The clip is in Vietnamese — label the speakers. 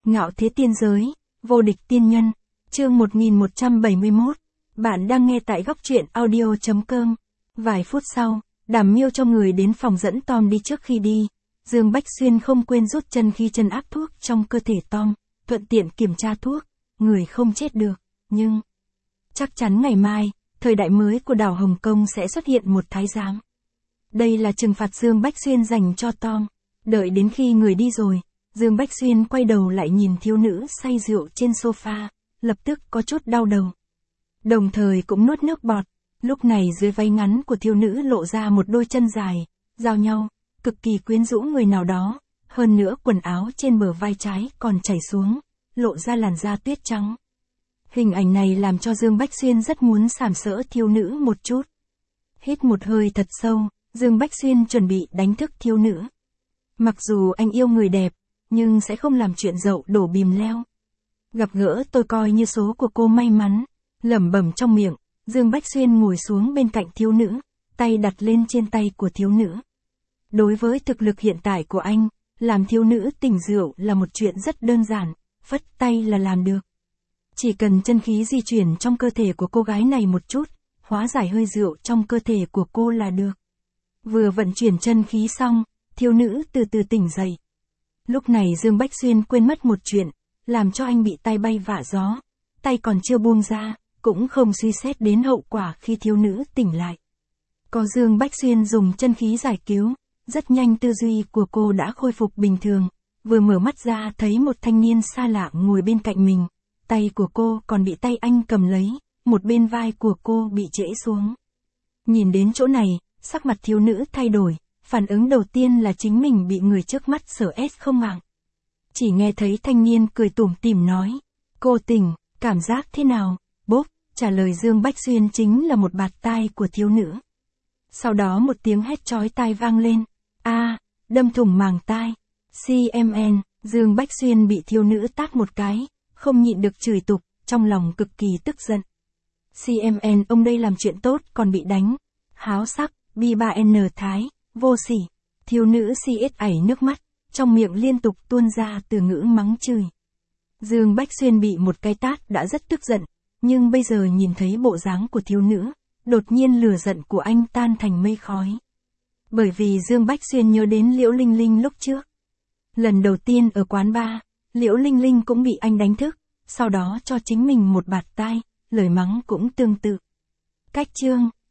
Speaker 1: Ngạo thế tiên giới, vô địch tiên nhân, chương 1171. Bạn đang nghe tại góc truyện audio.com. Vài phút sau, Đàm Miêu cho người đến phòng dẫn Tom đi trước khi đi. Dương Bách Xuyên không quên rút chân khi chân áp thuốc trong cơ thể Tom, thuận tiện kiểm tra thuốc, người không chết được, nhưng chắc chắn ngày mai, thời đại mới của đảo Hồng Kông sẽ xuất hiện một thái giám. Đây là trừng phạt Dương Bách Xuyên dành cho Tom. Đợi đến khi người đi rồi, Dương Bách Xuyên quay đầu lại nhìn thiếu nữ say rượu trên sofa, lập tức có chút đau đầu. Đồng thời cũng nuốt nước bọt, lúc này dưới váy ngắn của thiếu nữ lộ ra một đôi chân dài, giao nhau, cực kỳ quyến rũ người nào đó, hơn nữa quần áo trên bờ vai trái còn chảy xuống, lộ ra làn da tuyết trắng. Hình ảnh này làm cho Dương Bách Xuyên rất muốn sàm sỡ thiếu nữ một chút. Hít một hơi thật sâu, Dương Bách Xuyên chuẩn bị đánh thức thiếu nữ. Mặc dù anh yêu người đẹp, nhưng sẽ không làm chuyện dậu đổ bìm leo. Gặp gỡ tôi coi như số của cô may mắn, lẩm bẩm trong miệng, Dương Bách Xuyên ngồi xuống bên cạnh thiếu nữ, tay đặt lên trên tay của thiếu nữ. Đối với thực lực hiện tại của anh, làm thiếu nữ tỉnh rượu là một chuyện rất đơn giản, phất tay là làm được. Chỉ cần chân khí di chuyển trong cơ thể của cô gái này một chút, hóa giải hơi rượu trong cơ thể của cô là được. Vừa vận chuyển chân khí xong, thiếu nữ từ từ tỉnh dậy. Lúc này Dương Bách Xuyên quên mất một chuyện, làm cho anh bị tay bay vạ gió, tay còn chưa buông ra, cũng không suy xét đến hậu quả khi thiếu nữ tỉnh lại. Có Dương Bách Xuyên dùng chân khí giải cứu, rất nhanh tư duy của cô đã khôi phục bình thường, vừa mở mắt ra thấy một thanh niên xa lạ ngồi bên cạnh mình, tay của cô còn bị tay anh cầm lấy, một bên vai của cô bị trễ xuống. Nhìn đến chỗ này, sắc mặt thiếu nữ thay đổi, phản ứng đầu tiên là chính mình bị người trước mắt sở ép không mạng. Chỉ nghe thấy thanh niên cười tủm tỉm nói, cô tỉnh, cảm giác thế nào? Bốp, trả lời Dương Bách Xuyên chính là một bạt tai của thiếu nữ. Sau đó một tiếng hét chói tai vang lên, đâm thủng màng tai. CMN, Dương Bách Xuyên bị thiếu nữ tát một cái, không nhịn được chửi tục, trong lòng cực kỳ tức giận. CMN ông đây làm chuyện tốt còn bị đánh, háo sắc, B3N thái, vô sỉ. Thiếu nữ CS ảy nước mắt, trong miệng liên tục tuôn ra từ ngữ mắng chửi. Dương Bách Xuyên bị một cái tát đã rất tức giận, nhưng bây giờ nhìn thấy bộ dáng của thiếu nữ, đột nhiên lửa giận của anh tan thành mây khói. Bởi vì Dương Bách Xuyên nhớ đến Liễu Linh Linh lúc trước. Lần đầu tiên ở quán bar, Liễu Linh Linh cũng bị anh đánh thức, sau đó cho chính mình một bạt tai, lời mắng cũng tương tự. Cách chương